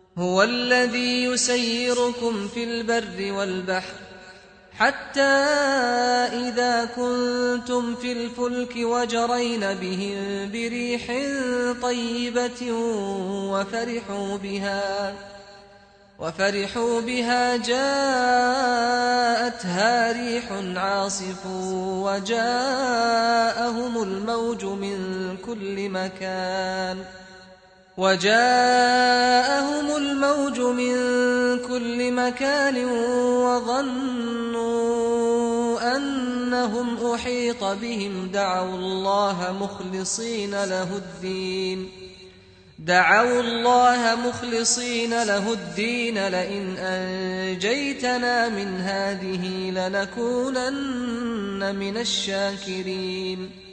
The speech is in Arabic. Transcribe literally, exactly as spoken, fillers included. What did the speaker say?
هو الذي يسيركم في البر والبحر حتى إذا كنتم في الفلك وجرين بهم بريح طيبة وفرحوا بها وفرحوا بها جاءتها ريح عاصف وجاءهم الموج من كل مكان وجاءهم الموج من كل مكان وظنوا أنهم أحيط بهم دعوا الله مخلصين له الدين دعوا الله مخلصين له الدين لئن أنجيتنا من هذه لنكونن من الشاكرين